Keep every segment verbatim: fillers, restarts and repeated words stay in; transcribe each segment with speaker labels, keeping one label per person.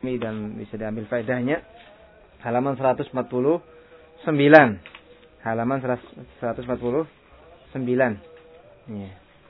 Speaker 1: dan bisa diambil faedahnya. Halaman seratus empat puluh sembilan. Halaman seratus empat puluh sembilan. Ya.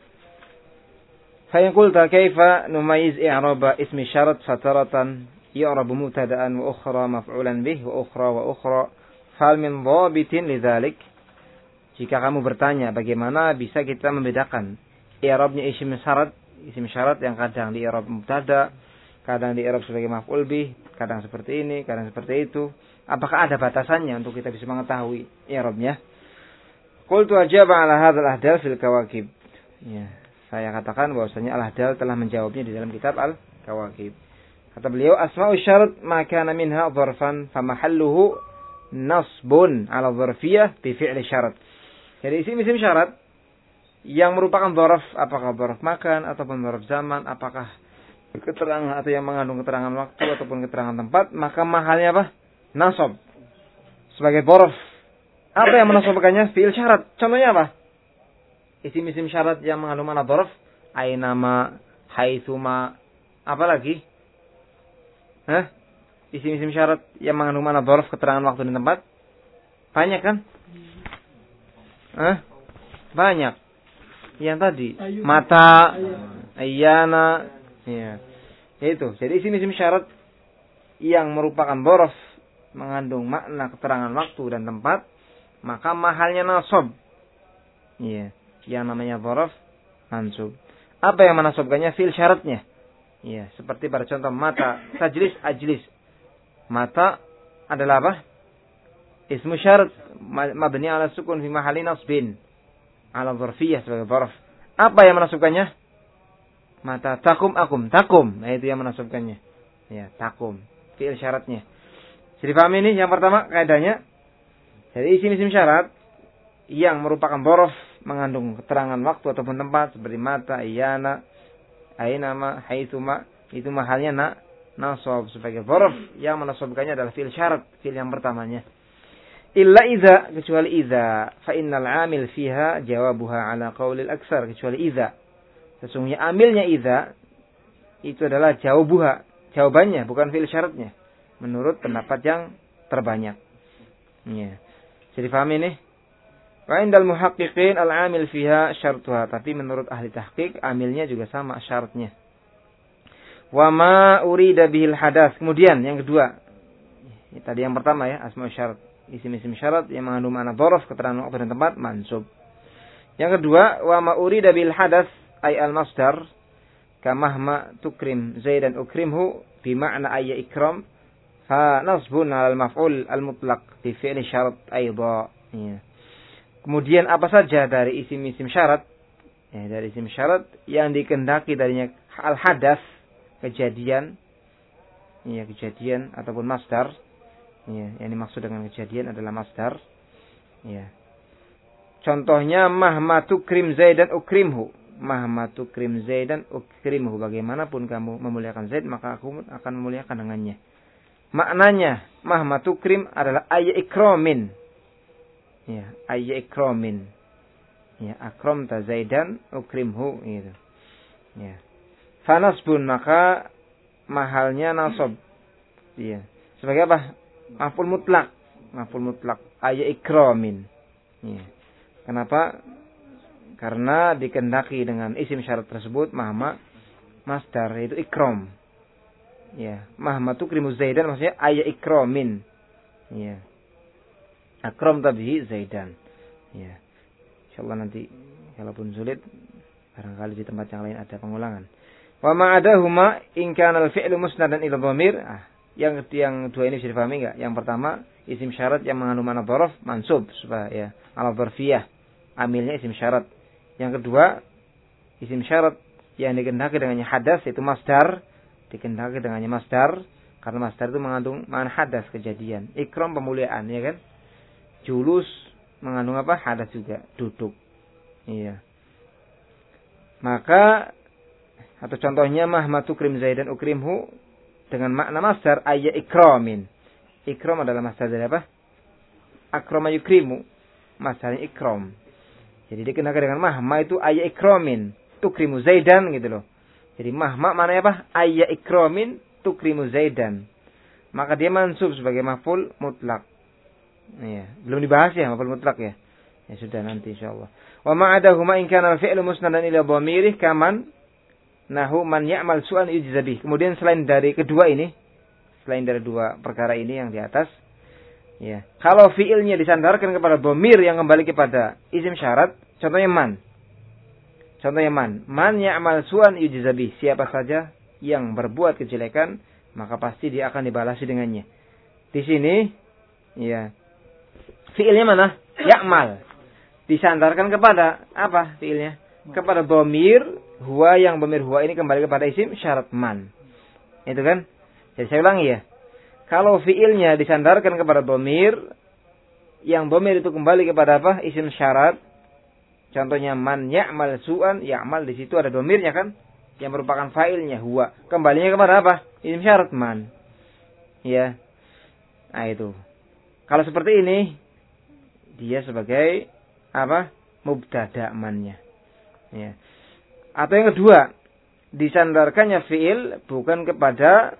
Speaker 1: Fa in qulta kaifa numayyiz i'raba ismi syarat fataratan yu'rabu mubtada'an wa ukhra maf'ulan bih wa ukhra wa ukhra fal min dhabitin lidzalik. Jika kamu bertanya bagaimana bisa kita membedakan i'rabnya isim syarat, isim syarat yang kadang di i'rab mubtada, kadang di i'rab sebagai maf'ul bih, kadang seperti ini, kadang seperti itu. Apakah ada batasannya untuk kita bisa mengetahui i'rabnya? Qultu ajaba ala hadzal ahdal fil kawakib. Ya, saya katakan bahwasanya al-ahdal telah menjawabnya di dalam kitab al-kawakib. Kata beliau, asma'u syarat ma kana minha dzarfan fa mahalluhu nasbun ala dzarfiyah bi fi'li syarat. Jadi isim-isim syarat yang merupakan dzaraf, apakah dzaraf makan ataupun dzaraf zaman, apakah keterangan atau yang mengandung keterangan waktu ataupun keterangan tempat, maka mahalnya apa? Nasab sebagai dzaraf. Apa yang menasobkannya? Fi'il syarat. Contohnya apa? Isim-isim syarat yang mengandung mana dzaraf? Ainama, haitsuma, apa lagi? Hah? Isim-isim syarat yang mengandung mana dzaraf, keterangan waktu dan tempat? Banyak kan? Hah? Banyak. Yang tadi, mata, ayyana, ya. Itu. Jadi isim-isim syarat yang merupakan dzaraf mengandung makna keterangan waktu dan tempat, maka mahalnya nasab. Iya, yang namanya dzaraf mansub. Apa yang menasobkannya? Fi'il syaratnya. Iya, seperti pada contoh mata, tajlis, ajlis. Mata adalah apa? Ismu syarat mabni ala sukun fi mahalli nasbin ala dzarfiyah sebagai dzaraf. Apa yang menasobkannya? Mata, takum, akum, takum. Nah, itu yang menasobkannya. Ya, takum. Fi'il syaratnya. Jadi paham ini yang pertama kaidahnya. Jadi isim-isim syarat yang merupakan dzaraf mengandung keterangan waktu ataupun tempat seperti mata, iyana, ainama, haitsuma, itu mahalnya na nasab sebagai dzaraf yang menasabkannya adalah fi'il syarat, fi'il yang pertamanya. Illa idza, kecuali idza, fa innal 'amil fiha jawabuha ala qaulil aksar, kecuali idza. Sesungguhnya amilnya idza itu adalah jawabuha, jawabannya bukan fi'il syaratnya. Menurut pendapat yang terbanyak. Ya. Jadi paham ini? Wa indal muhaqqiqin al-amil fiha syartuha. Tapi menurut ahli tahqiq, amilnya juga sama syaratnya. Wa ma urida bihil hadas. Kemudian yang kedua. Ini tadi yang pertama ya, asma syarat. Isim-isim syarat yang mengandung makna dzaraf, keterangan waktu dan tempat, mansub. Yang kedua, wa ma urida bil hadas ay al-masdar kamahma tukrim zaidan ukrimhu bi ma'na ayya ikram. Fa nasbun al maf'ul al mutlaq bi fi'li syarat aidha. Ya. Kemudian apa saja dari isim-isim syarat? Ya, dari isim syarat yang dikehendaki darinya al hadas, kejadian. Ya, kejadian ataupun masdar. Ya, yang dimaksud dengan kejadian adalah masdar. Ya. Contohnya mahma tukrim zaidan ukrimhu. Mahma tukrim zaidan ukrimhu. Bagaimanapun kamu memuliakan Zaid, maka aku akan memuliakan dengannya. Maknanya mahma tukrim adalah ayya ikramin. Ya, ayya ikramin. Ya, akramta Zaidan ukrimhu gitu. Ya. Fanasbun, maka mahalnya nasab. Ya. Sebagai apa? Maf'ul mutlak. Maf'ul mutlak ayya ikramin. Ya. Kenapa? Karena dikehendaki dengan isim syarat tersebut mahma masdar yaitu ikram. Ya, mahma tukrimu Zaidan maksudnya ayya ikramin. Ya. Akram tabihi Zaidan. Ya. Insyaallah nanti kalaupun sulit barangkali di tempat yang lain ada pengulangan. Wa ma adahuma in kana al-fi'lu musnadan ila dhamir. Ah, yang yang dua ini bisa dipahami enggak? Yang pertama, isim syarat yang mengandung makna dzaraf mansub supaya ya, ala dzarfiyah. Amilnya isim syarat. Yang kedua, isim syarat yang dikehendaki dengannya hadas yaitu masdar. Dikehendaki dengannya masdar karena masdar itu mengandung makna hadas, kejadian. Ikram, pemuliaan, ya kan? Julus mengandung apa? Hadas juga, duduk. Iya. Maka atau contohnya mahma tukrim Zaidan ukrimhu dengan makna masdar ayya ikramin. Ikram adalah masdar dari apa? Akrama yukrimu. Masdarnya ikram. Jadi dikehendaki dengan mahma itu ayya ikramin. Tukrimu Zaidan gitu loh. Jadi mahma maknanya apa? Ayya ikramin tukrimu Zaidan, maka dia mansub sebagai maf'ul mutlak. Ya, belum dibahas ya maf'ul mutlak ya. Ya sudah nanti insyaallah. Wa ma'adahuma in kana al-fi'lu musnadan ila dhamirih kaman nahu man ya'mal su'an yujza bih. Kemudian selain dari kedua ini, selain dari dua perkara ini yang di atas, ya. Kalau fi'ilnya disandarkan kepada dhamir yang kembali kepada isim syarat, contohnya man. Contohnya man, man ya'mal su'an yujza bih. Siapa saja yang berbuat kejelekan, maka pasti dia akan dibalasi dengannya. Di sini, ya. Fi'ilnya mana? Ya'mal. Disandarkan kepada apa fi'ilnya? Kepada dhamir huwa, yang dhamir huwa ini kembali kepada isim syarat man. Itu kan? Jadi saya ulangi ya. Kalau fi'ilnya disandarkan kepada dhamir, yang dhamir itu kembali kepada apa? Isim syarat. Contohnya man ya'mal su'an, ya'mal di situ ada dhamirnya kan? Yang merupakan fa'ilnya huwa. Kembalinya kepada apa? Isim syarat man. Ya. Nah itu. Kalau seperti ini, dia sebagai apa? Mubtada mannya. Ya. Atau yang kedua, disandarkannya fi'il bukan kepada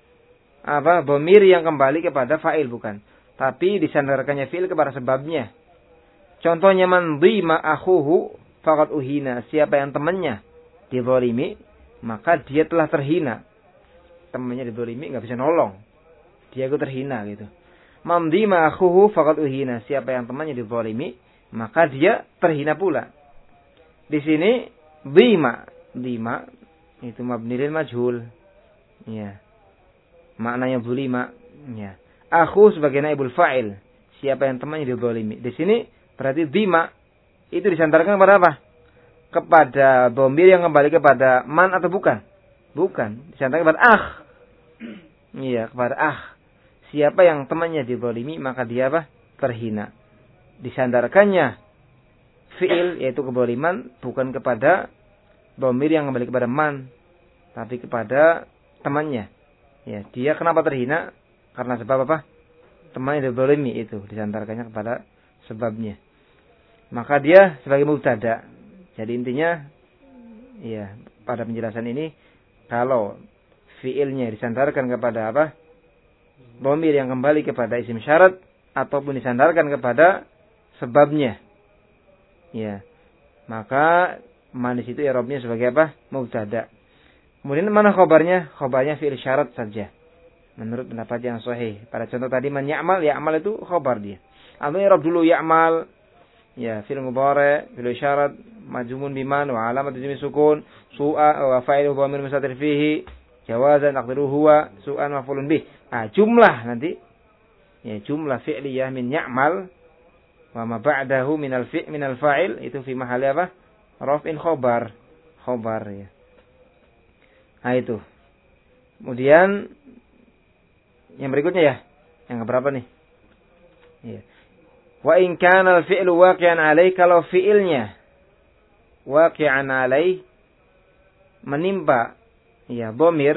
Speaker 1: apa? Dhamir yang kembali kepada fa'il, bukan. Tapi disandarkannya fi'il kepada sebabnya. Contohnya man dhima akhuhu faqad uhina. Siapa yang temannya dizalimi, maka dia telah terhina. Temannya dizalimi enggak bisa nolong. Dia itu terhina gitu. Man dhima akhuhu faqad uhina. Siapa yang temannya dizalimi, maka dia terhina pula. Di sini dhima, dhima itu mabni lil majhul. Ya. Maknanya dzulima, ya. Akhu sebagai naibul fa'il. Siapa yang temannya dizalimi. Di sini berarti dhima itu disandarkan kepada apa? Kepada dhamir yang kembali kepada man atau bukan? Bukan, disandarkan kepada akh. Iya, kepada akh. Siapa yang temannya dizalimi, maka dia apa? Terhina. Disandarkannya fi'il yaitu kezaliman bukan kepada dhamir yang kembali kepada man, tapi kepada temannya. Ya, dia kenapa terhina? Karena sebab apa? Temannya dizalimi, itu disandarkannya kepada sebabnya. Maka dia sebagai mubtada. Jadi intinya, ya, pada penjelasan ini, kalau fi'ilnya disandarkan kepada apa? Dhamir yang kembali kepada isim syarat, ataupun disandarkan kepada sebabnya, ya, maka man di situ i'rabnya sebagai apa? Mubtada. Kemudian mana khabarnya? Khabarnya fi'il syarat saja. Menurut pendapat yang sahih. Pada contoh tadi man ya'mal, ya'mal itu khabar dia. Atau i'rab dulu ya'mal, ya, fi'il mudhari', fi'il syarat, majzumun biman wa alamat jazmi sukun, su'a wa fa'iluhu dhamir mustatir fihi, jawazan taqdiruhu huwa, su'an maf'ulun bih. Ah, jumlah nanti, ya, jumlah fi'liyah min ya'mal wa ma ba'dahu minal fi' minal fa'il itu fi mahali apa? Raf'in khobar. Khobar, ya. Nah itu. Kemudian yang berikutnya ya. Yang berapa nih? Ya. Wa in kana al-fi'lu waqi'an 'alai, kalau fi'ilnya waqi'an 'alai menimpa, ya, dhamir,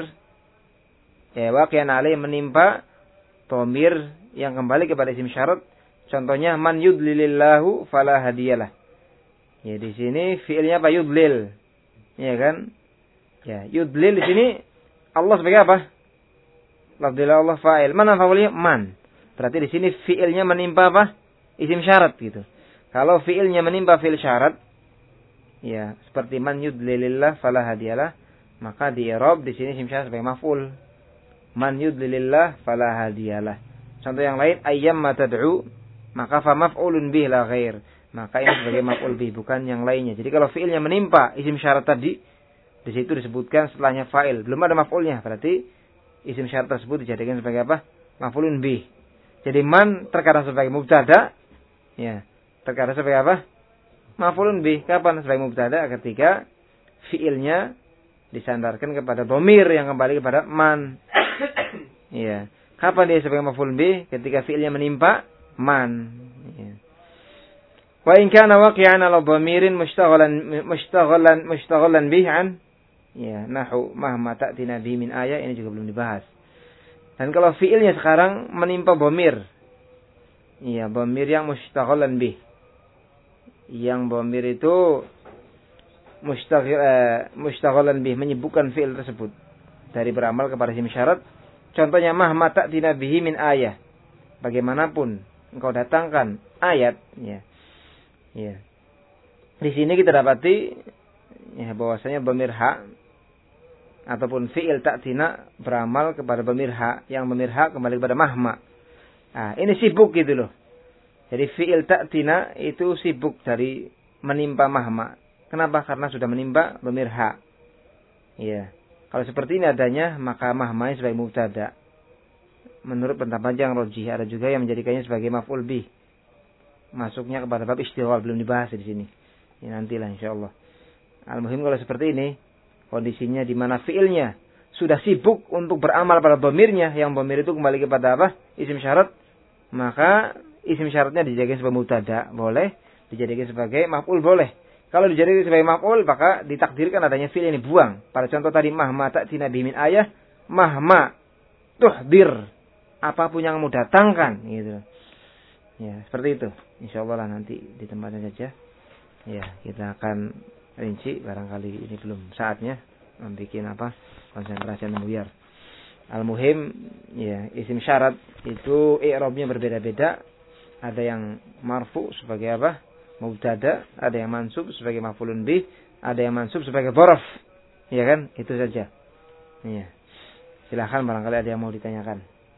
Speaker 1: ya, waqi'an 'alai menimpa dhamir yang kembali kepada isim syarat. Contohnya man yudlilillahu fala hadiyalah. Ya, di sini fiilnya apa? Yudlil. Ya kan? Ya, yudlil di sini Allah sebagai apa? Lafdzillah Allah fa'il. Mana fa'ilnya? Man. Berarti di sini fiilnya menimpa apa? Isim syarat gitu. Kalau fiilnya menimpa fiil syarat, ya, seperti man yudlilillah fala hadiyalah, maka di i'rab di sini isim syarat sebagai maf'ul. Man yudlilillah fala hadiyalah. Contoh yang lain, ayyam ma tad'u, maka fa maf'ulun bih la ghair. Maka ini sebagai maf'ul bih, bukan yang lainnya. Jadi kalau fi'ilnya menimpa isim syarat tadi, di situ disebutkan setelahnya fa'il, belum ada maf'ulnya, berarti isim syarat tersebut dijadikan sebagai apa? Maf'ulun bih. Jadi man terkadang sebagai mubtada, ya, terkadang sebagai apa? Maf'ulun bih. Kapan sebagai mubtada? Ketika fi'ilnya disandarkan kepada dhamir yang kembali kepada man. Ya. Kapan dia sebagai maf'ulun bih? Ketika fi'ilnya menimpa man. Ya. Wa in kana waqi'an 'ala dhamirin mushtaghalan mushtaghalan mushtaghalan bih an, ya, nahu mahma ta'tina bi min ayat, ini juga belum dibahas. Dan kalau fi'ilnya sekarang menimpa dhamir, ya, dhamir yang mushtaghalan bih, yang dhamir itu mushtaghil eh, mushtaghalan bih, menyibukkan fi'il tersebut. dari beramal kepada isim syarat. Contohnya mahma ta'tina bihi min ayah. Bagaimanapun engkau datangkan ayat, ya. Ya. Di sini kita dapati ya bahwasanya dhamir ha ataupun fi'il ta'tina beramal kepada dhamir ha, yang dhamir ha kembali kepada mahma. Nah, ini sibuk gitu loh. Jadi fi'il ta'tina itu sibuk dari menimpa mahma. Kenapa? Karena sudah menimpa dhamir ha. Ya. Kalau seperti ini adanya, maka mahmanya sebagai mubtada. Menurut pendapat yang rajih, ada juga yang menjadikannya sebagai maf'ul bih. Masuknya kepada bab istighfar, belum dibahas di sini. Ini nantilah insyaallah. Al-muhim kalau seperti ini, kondisinya di mana fi'ilnya sudah sibuk untuk beramal pada dhamirnya, yang dhamir itu kembali kepada apa? Isim syarat, maka isim syaratnya dijadikan sebagai mubtada, boleh. Dijadikan sebagai maf'ul, boleh. Kalau dijadikan sebagai maf'ul, maka ditakdirkan adanya fi'il ini buang. Pada contoh tadi, mahma ta'tina bihi min ayah, mahma tuhdir, apapun yang kamu datangkan, gitu. Ya, seperti itu. Insyaallah lah nanti di tempatnya saja. Ya, kita akan rinci, barangkali ini belum saatnya membuat apa? Konsentrasi yang buyar. Al-muhim, ya, isim syarat itu i'rabnya berbeda-beda. Ada yang marfu sebagai apa? Mubtada, ada yang mansub sebagai maf'ulun bih, ada yang mansub sebagai dzaraf. Ya kan? Itu saja. Ya. Silakan barangkali ada yang mau ditanyakan.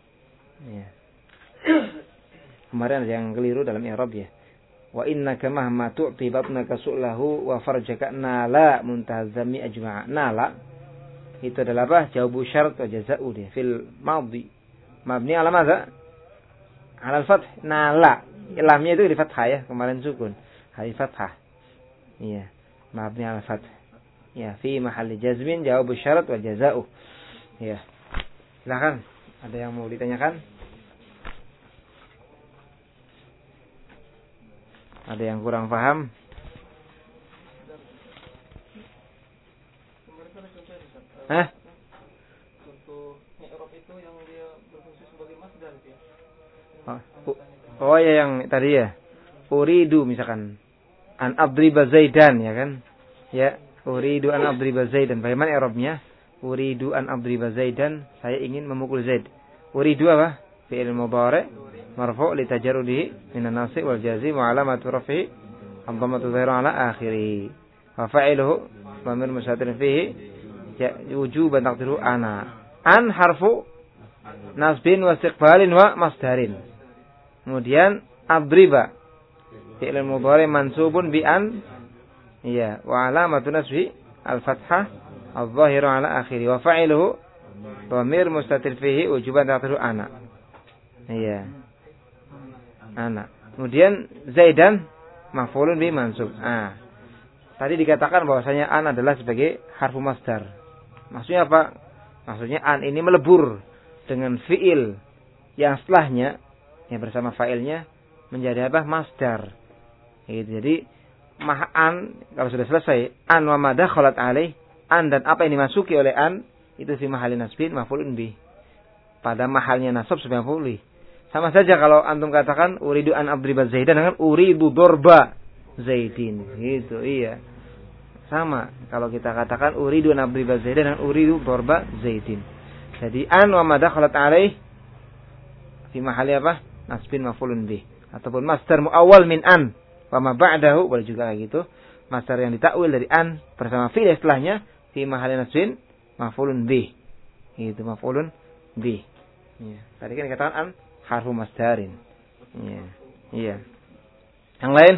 Speaker 1: Ya. Kemarin ada yang keliru dalam i'rab ya. Wa innaka mahma tu'ti batnaka su'lahu wa farjaka nala muntazami ajma'a. Nala itu adalah apa? Jawabu syarat wa jaza'u dia fil madhi. Mabni ala madza? Ala al-fath. Nala. Lamnya itu di fathah ya, kemarin sukun. Hari fathah. Iya, mabni ala fath. Ya, fi mahalli jazmin jawabu syarat wa jaza'u. Ya. Silakan, ada yang mau ditanyakan? Ada yang kurang paham? Hah?
Speaker 2: Contoh i'rab itu yang dia berfungsi sebagai masdar itu ya.
Speaker 1: Oh, oh ya yang tadi ya. Uridu misalkan an adriba zaidan ya kan? Ya, uridu an adriba zaidan. Bagaimana i'rabnya? Uridu an adriba zaidan, saya ingin memukul Zaid. Uridu apa? Fi'il mudhari' marfu' li tajarrudihi min an-nasb wal jazm wa alamatu raf'ihi ad-dhammatu dhahira ala akhirih. Wa fa'iluhu dhamir mustatir fihi wujuban taqdiru ana. An harfu nasbin wa istiqbalin wa masdarin. Kemudian adriba fi'il mudhari mansubun bi an, iya, wa alamatu nasbi al-fathah adh-dhahiru ala akhirih wa fa'iluhu dhamir mustatir fihi wujuban taqdiru ana. Iya. Ana. Kemudian Zaidan maf'ulun bi mansub. Ah. Tadi dikatakan bahwasanya an adalah sebagai harfu masdar. Maksudnya apa? Maksudnya an ini melebur dengan fi'il yang setelahnya yang bersama fa'ilnya menjadi apa? Masdar. Gitu. Jadi ma'an kalau sudah selesai an wa ma dakhalat alaih, an dan apa yang dimasuki oleh an itu fi mahalli nasbin maf'ulun bih. Pada mahalnya nasab sebagai maf'ul bih. Sama saja kalau antum katakan uridu an adriba zaidan dengan uridu dorba zaidin. Gitu, iya. Sama kalau kita katakan uridu an adriba zaidan dengan uridu dorba zaidin. Jadi an wa ma dakhalat alaih fi mahalli apa? Nasbin maf'ulun bih. Ataupun masdar muawwal min an wa ma ba'dahu, boleh juga kayak gitu. Masdar yang ditakwil dari an bersama fi'il setelahnya fi mahalli nasbin maf'ulun bih. Itu maf'ulun bih. Ya. Tadi kan dikatakan an harfu masdarin. Iya. Iya. Yang lain?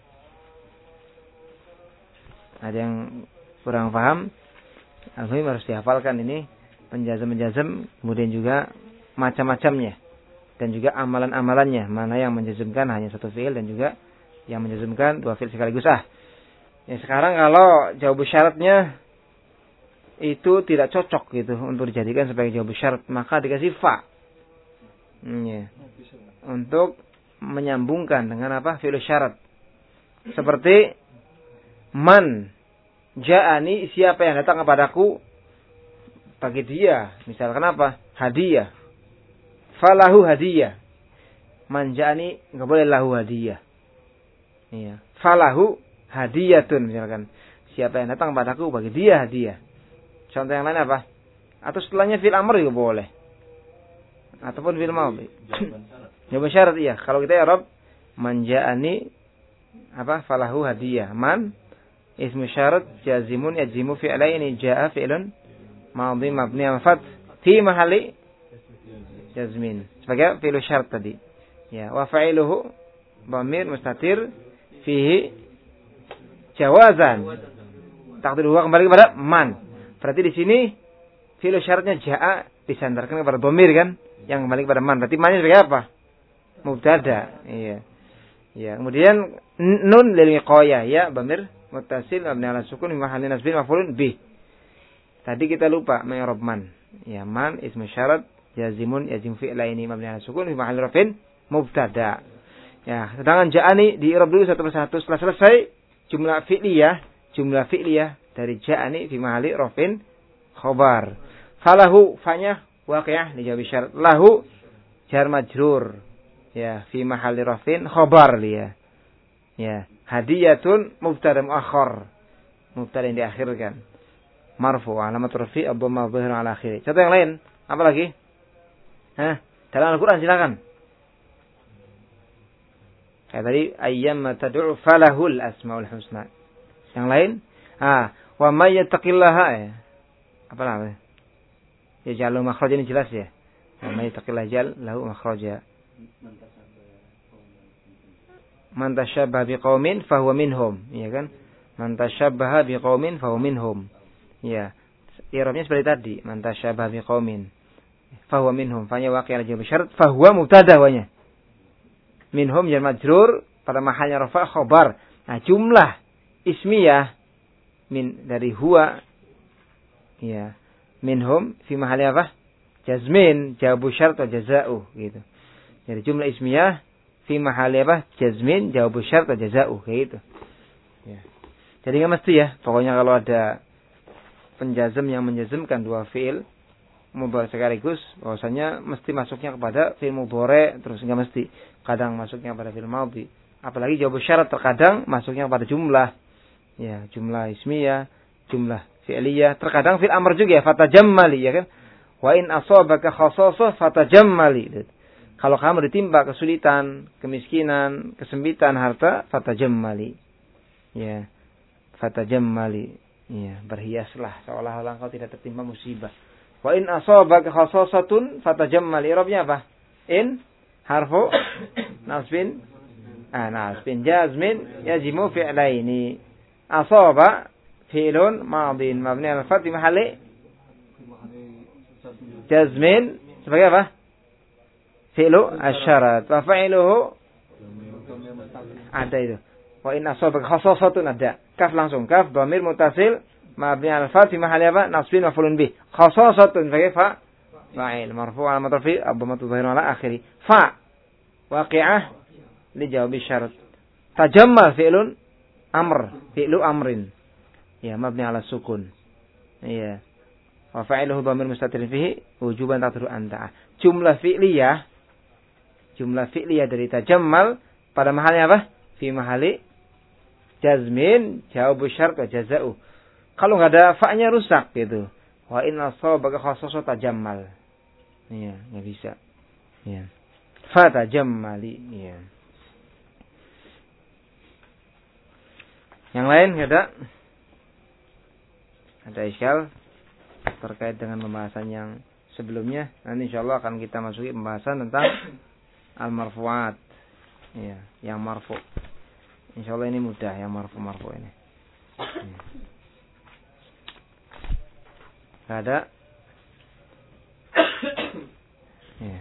Speaker 1: Ada yang kurang paham? Al-muhim harus dihafalkan ini penjazam-penjazam, kemudian juga macam-macamnya dan juga amalan-amalannya, mana yang menjazmkan hanya satu fi'il dan juga yang menjazmkan dua fi'il sekaligus. Ah. Ya, sekarang kalau jawab syaratnya itu tidak cocok gitu untuk dijadikan sebagai jawab syarat, maka dikasih fa. Hmm, ya. Untuk menyambungkan dengan apa? Fi'il syarat. Seperti man ja'ani, siapa yang datang kepadaku, bagi dia misalkan apa? Hadiah. Falahu hadiah. Man ja'ani enggak boleh lahu hadiah. Iya. Falahu hadiyatun misalkan. Siapa yang datang kepadaku, bagi dia hadiah. Contoh yang lain apa? Atau setelahnya fil amr juga boleh. Ataupun fil madhi. Jawaban syarat iya. Kalau kita i'rab man ja'ani apa falahu hadiyah. Man ismu syarat jazimun yajimu fi'laini ja'a fi'lun madhi mabni al fath fi mahalli jazmin. Sebagai fi'il syarat tadi. Ya, wa fa'iluhu dhamir mustatir fihi jawazan. Takdir huwa kembali kepada man. Berarti di sini fi'il syaratnya ja'a disandarkan kepada dhamir kan yang kembali kepada man. Berarti man sebagai apa? Mubtada. Iya. Ya, kemudian nun lil wiqayah ya dhamir muttasil mabni ala sukun fi mahalli nasbin maf'ulun bih. Tadi kita lupa ma'rab man. Ya, man ismu syarat jazimun yazim fi'laini mabni ala sukun fi mahalli rafin mubtada. Ya, sedangkan ja'ani di i'rab dulu satu persatu. Setelah selesai jumlah fi'liyah, jumlah fi'liyah dari ja'ani fi mahalli rafin khabar. Falahu fa'nya waqi'ah dijawab syarat. Lahu jar majrur. Ya, fi mahalli rafin khabar dia. Ya, hadiyatun mubtada muakhar. Mubtada yang diakhirkan. Marfu alamat rafi ad-dhamma dhahir ala akhiri. Contoh yang lain, apa lagi? Hah? Dalam Al-Qur'an silakan. Kayak tadi ayyamma tad'u falahul asmaul husna. Yang lain? Ah, wa may yattaqillaha ya. Apa namanya? Ya jalu makhraja ini jelas ya. Wa may yattaqillaha jal lahu makhraja. Man tashabbaha biqaumin fahuwa minhum, ya kan? Man tashabbaha biqaumin fahuwa minhum. Ya. I'rabnya seperti tadi, man tashabbaha biqaumin fahuwa minhum. Fa-nya waqi' al-jawab syarat fahuwa mubtada wanya. Minhum jar majrur pada mahalnya rafa' khabar. Nah, jumlah ismiyah min dari huwa ya. Minhum fi mahalli apa? Jazmin, jawabu syarat wa jazaa'u gitu. Jadi jumlah ismiyah fi mahalli apa? Jazmin, jawabu syarat wa jazaa'u kayak gitu. Ya. Jadi enggak mesti ya. Pokoknya kalau ada penjazm yang menjazmkan dua fi'il mudhari sekaligus, bahwasanya mesti masuknya kepada fi'il mudhari terus enggak mesti. Kadang masuknya pada fi'il madhi. Apalagi jawabu syarat terkadang masuknya pada jumlah. Ya, jumlah ismiyah, jumlah fi'liyah, terkadang fi'il amr juga ya, fatajammali ya kan? Wa in asabaka khassasah fatajammali. Kalau kamu ditimpa kesulitan, kemiskinan, kesempitan harta, fatajammali. Ya. Fatajammali. Ya, berhiaslah seolah-olah engkau tidak tertimpa musibah. Wa in asabaka khassasatun fatajammali. I'rabnya apa? In harfu nasbin. Ah, nasbin jazmin yajimu fi'laini. Asaba fi'lun madin mabni al fath fi mahalli jazmin sebagai apa? Fi'lu asyarat. Wa fa'iluhu ada itu. Wa in asabaka khassasatun ada. Kaf langsung kaf dhamir muttasil mabni al fath fi mahalli apa? Nasbin maf'ulun bih. Khassasatun sebagai fa fa'il marfu' alamat rafi' ad-dhammatu dhahirun ala akhiri. Fa waqi'ah li jawab syarat. Tajammal fi'lun amr, fi'lu amrin. Ya, mabni ala sukun. Iya. Wa fa'iluhu dhamir mustatir fihi wujuban taqdiru anta. Jumlah fi'liyah jumlah fi'liyah dari tajammal pada mahalnya apa? Fi mahali jazmin jawabu syarat wa jazaa'u. Kalau enggak ada fa-nya rusak gitu. Wa in asabaka khassasa tajammal. Iya, enggak bisa. Iya. Fa tajammali. Iya. Yang lain enggak ada? Ada iskal terkait dengan pembahasan yang sebelumnya? Nanti insyaallah akan kita masuki pembahasan tentang al-marfu'at. Ya, yang marfu'. Insyaallah ini mudah yang marfu'-marfu' ini. Ya. Enggak ada? Ya.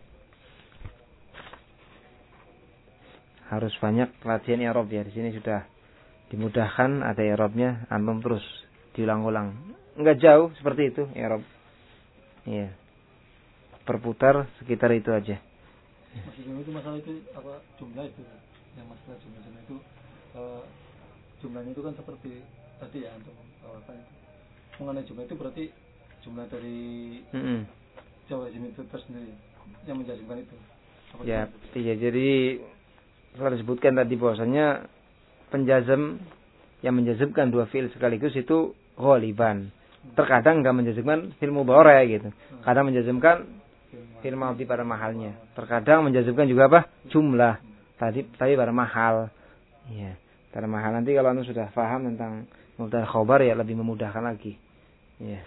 Speaker 1: Harus banyak latihan i'rab ya. Di sini sudah dimudahkan, ada i'rabnya, antum terus diulang-ulang. Enggak jauh seperti itu i'rab. Iya. Berputar sekitar itu aja.
Speaker 2: Maksudnya itu masalah itu apa jumlah itu yang masalah jumlah-jumlah itu uh, jumlahnya itu kan seperti tadi ya untuk uh, apa itu mengenai jumlah itu berarti jumlah dari mm-hmm. jawazim itu tersendiri yang menjazmkan itu apa
Speaker 1: ya itu? Iya jadi telah disebutkan tadi bahwasanya penjazm yang menjazmkan dua fi'il sekaligus itu ghaliban Terkadang enggak menjazmkan fil mudhari gitu. Kadang menjazmkan fil madhi pada mahalnya. Terkadang menjazmkan juga apa? Jumlah. Tadi tadi pada mahal. Iya, pada mahal. Nanti kalau anu sudah paham tentang mubtada khobar ya lebih memudahkan lagi. Iya.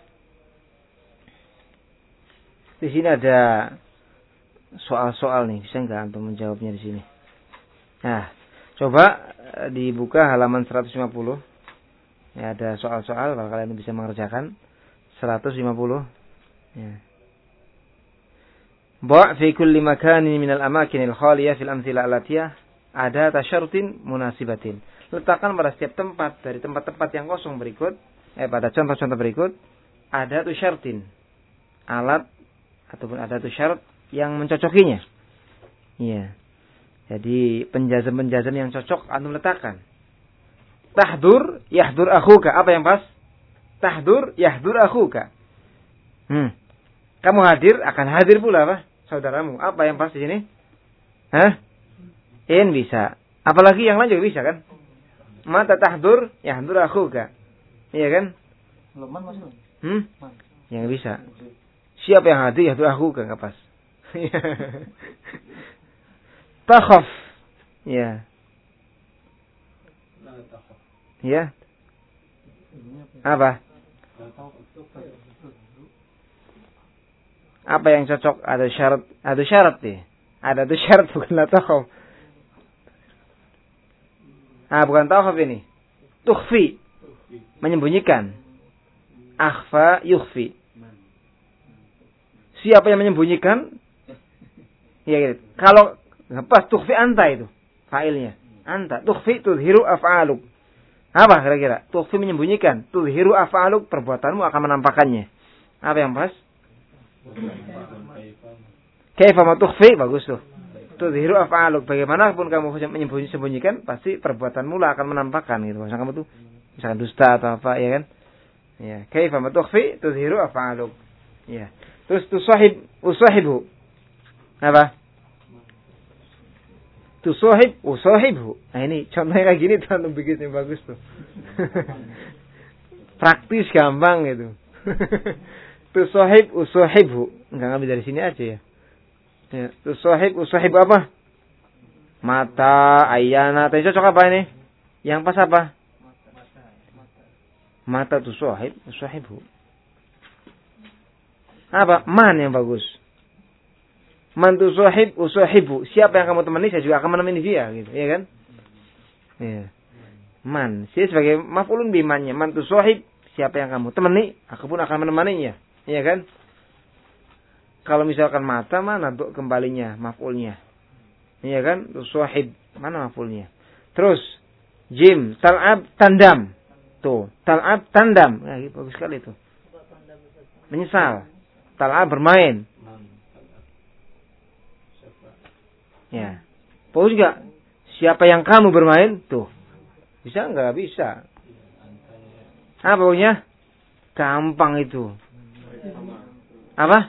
Speaker 1: Di sini ada soal-soal nih, bisa enggak antum menjawabnya di sini? Nah, coba dibuka halaman seratus lima puluh. Ya, ada soal-soal kalau kalian bisa mengerjakan. seratus lima puluh. Ya. Ba' fi kulli makanin minal amakinil khaliyah fil amthila alatiyah ada tasyartin munasibatin. Letakkan pada setiap tempat dari tempat-tempat yang kosong berikut, eh pada contoh-contoh berikut, ada tasyartin. Alat ataupun ada syarat yang mencocokinya. Iya. Jadi penjazam-penjazam yang cocok antum letakkan. Tahdur yahdur akhuka. Apa yang pas? Tahdur yahdur akhuka. Hmm. Kamu hadir akan hadir pula apa? Saudaramu. Apa yang pas di sini? Hah? In bisa. Apalagi yang lain juga bisa kan? Mata tahdur yahdur akhuka. Iya kan?
Speaker 2: Leman masuk.
Speaker 1: Hmm? Yang bisa. Siapa yang hadir yahdur akhuka enggak pas. Takhaf. Ya. Ya. Apa? Apa yang cocok? Ada syarat, ada syarat deh. Ada tuh syarat bukan la takhaf. Ah, bukan takhaf ini. Tukhfi. Menyembunyikan. Akhfa yukhfi. Siapa yang menyembunyikan? Ya gitu. Kalau pas tukhfi anta itu failnya. Anta tukhfi tudhiru af'aluk. Apa kira-kira? Tukhfi menyembunyikan, tudhiru af'aluk, perbuatanmu akan menampakkannya. Apa yang pas? Kaifa ma tukhfi, bagus tuh. Tudhiru af'aluk, bagaimanapun kamu menyembunyikan, pasti perbuatanmu lah akan menampakkan gitu. Misalkan kamu tuh misalkan dusta atau apa, ya kan? Ya, kaifa ma tukhfi, tudhiru af'aluk. Ya. Terus tusahib, usahibhu. Apa? Tusahib, usahibhu. Nah ini contohnya kayak gini tuh bikin yang bagus tuh. Praktis gampang gitu. Tusahib, usahibhu. Enggak ngambil dari sini aja ya. Ya, tusahib, usahib apa? Mata, ayana. Tadi cocok apa ini? Yang pas apa? Mata tusahib, usahibhu. Apa? Man yang bagus. Man tusahib, usahibu. Siapa yang kamu temani, saya juga akan menemani dia, gitu, ya kan? Ya. Man, saya sebagai maf'ulun bimannya. Man tusahib, siapa yang kamu temani, aku pun akan menemaninya, ya kan? Kalau misalkan mata, mana untuk kembalinya maf'ulnya? Ya kan? Tusahib, mana maf'ulnya? Terus jim, tal'ab, tandam. Tuh, tal'ab, tandam. Nah, bagus sekali itu. Menyesal. Tal'ab, bermain. Ya. Bagus juga. Siapa yang kamu bermain? Tuh. Bisa enggak? Bisa. Apa pokoknya? Gampang itu. Apa?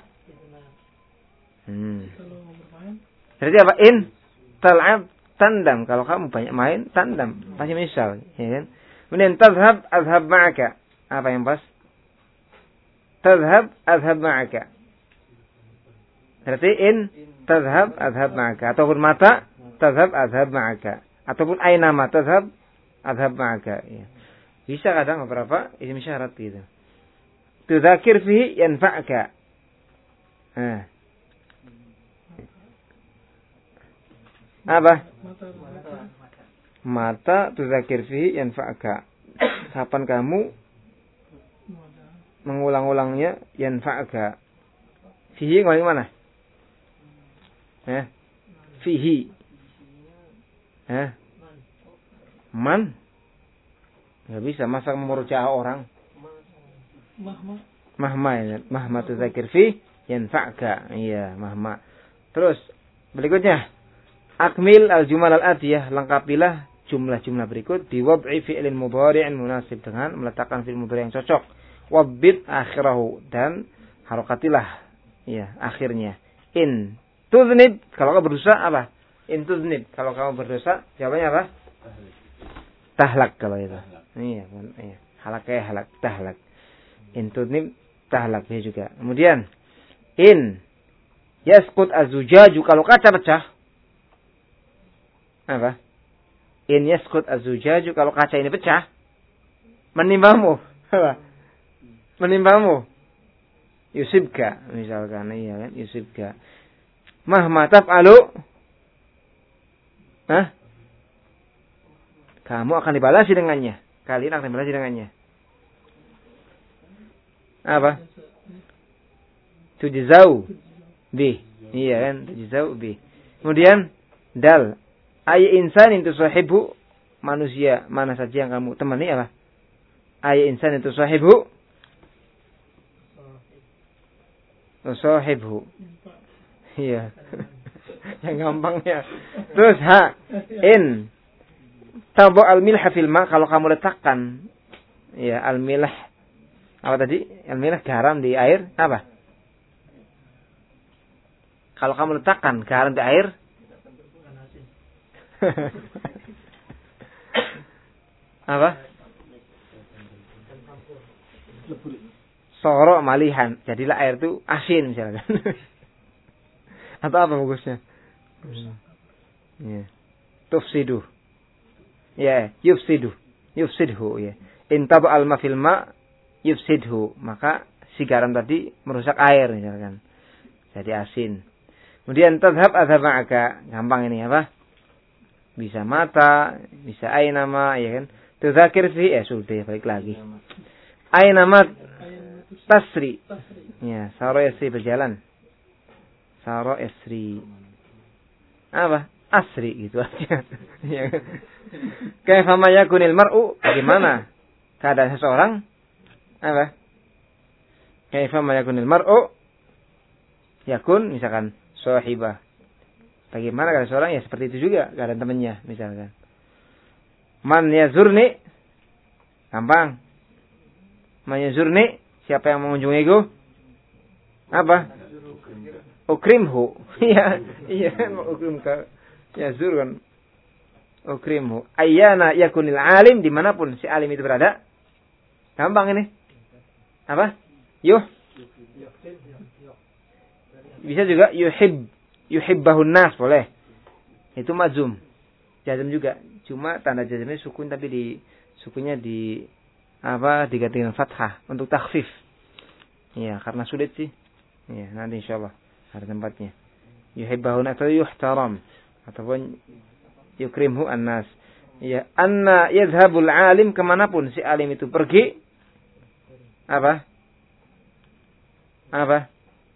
Speaker 1: Hmm. Berarti apa? In tal'ab tandam. Kalau kamu banyak main, tandam. Pasti misal, ya kan? Kemudian tadhhab adhhab ma'aka. Apa yang pas? Tadhhab adhhab ma'aka. Berarti in tadhhab adhhab ma'aka. Ataupun mata tadhhab adhhab ma'aka. Ataupun aina ma tadhhab adhhab ma'aka. Ya. Bisa kadang beberapa isim syarat gitu. Tudzakir fihi yanfa'ka. Nah. Apa? Mata tudzakir fihi yanfa'ka. Kapan kamu mengulang-ulangnya yanfa'ka. Fihi ngomong mana? Eh? Fihi. Eh? Man? Enggak bisa masa memurujaah orang. Mahma. Mahma ya. Mahma tudzakir fi yanfa'ka. Iya, mahma. Terus berikutnya akmil al-jumal al-atiyah, lengkapilah jumlah-jumlah berikut di wad'i fi'lin mudhari'in munasib dengan meletakkan fi'il mudhari' yang cocok. Wabbit akhirahu dan harokatilah ya akhirnya. In tuznib, kalau kamu berdosa apa? In tuznib, kalau kamu berdosa jawabannya apa? Tahlak kalau itu. Iya, iya. Halak ya halak, tahlak. In tudnib tahlak bihi juga. Kemudian in yasqut az-zujaju, kalau kaca pecah. Apa? In yasqut az-zujaju, kalau kaca ini pecah, menimpamu. Apa? Menimpamu. Yusibka, misalkan, iya kan, yusibka. Mahma taf'alu, hah? Kamu akan dibalasi dengannya. Kalian akan dibalasi dengannya. Apa? Tujzau bi. Iya kan, tujzau bi. Kemudian dal, ay insan itu sahibu, manusia mana saja yang kamu temani apa? Ay insan itu sahibu. Sahibhu. Iya. Yang gampangnya. Terus ha in tabu al-milh fil ma, kalau kamu letakkan ya al-milh apa tadi? Al-milh garam di air apa? Kalau kamu letakkan garam di air apa? Soro malihan, jadilah air itu asin misalkan. Atau apa bagusnya? Ya. Tufsidu. Ya, yufsidu. Yufsidhu ya. Intabu alma fil ma yufsidhu, maka si garam tadi merusak air misalkan. Jadi asin. Kemudian tadhhab adhaba'aka, gampang ini apa? Bisa mata, bisa ainama ya kan. Tudzakir fi, ya sudah balik lagi. Ainama tasri. Ya, saro yasri berjalan. Saro yasri. Apa? Asri gitu aja. Kaifa ma yakunil mar'u? Bagaimana keadaan seseorang? Apa? Kaifa ma yakunil mar'u? Yakun misalkan sahibah. Bagaimana keadaan seseorang? Ya seperti itu juga keadaan temannya misalkan. Man yazurni? Gampang. Man yazurni? Siapa yang mengunjungiku? Apa? Ukrimhu. Iya, iya, ukrimka. Yazur kan. Ukrimhu. Ayyana yakunil alim, dimanapun si alim itu berada. Gampang ini. Apa? Yuh. Bisa juga yuhib. Yuhibbahun nas, boleh. Itu majzum. Jazm juga. Cuma tanda jazmnya sukun, tapi di sukunnya di apa diganti dengan fathah untuk takhfif. Ya, karena sulit sih. Ya, nanti insyaallah ada tempatnya. Yuhibbahun atau yuhtaram ataupun yukrimhu an-nas. Ya, anna yadhhabul alim, kemanapun si alim itu pergi. Apa? Apa?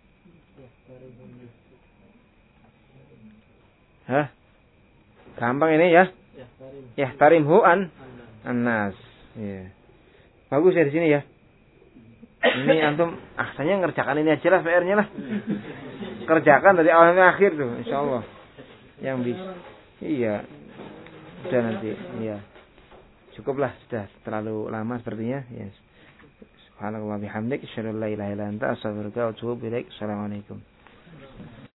Speaker 1: Hah? Gampang ini ya. Yahtarimhu an an-nas. Ya. Bagus ya di sini ya. Ini antum akhirnya ngerjakan ini aja lah P R-nya lah. Kerjakan dari awal sampai akhir tuh, insyaallah. Yang bisa. Iya. Sudah nanti, iya. Cukuplah, sudah terlalu lama sepertinya. Ya. Subhanallah bihamdik, asyhadu an la ilaha illa anta, astaghfiruka wa atubu ilaik. Assalamualaikum.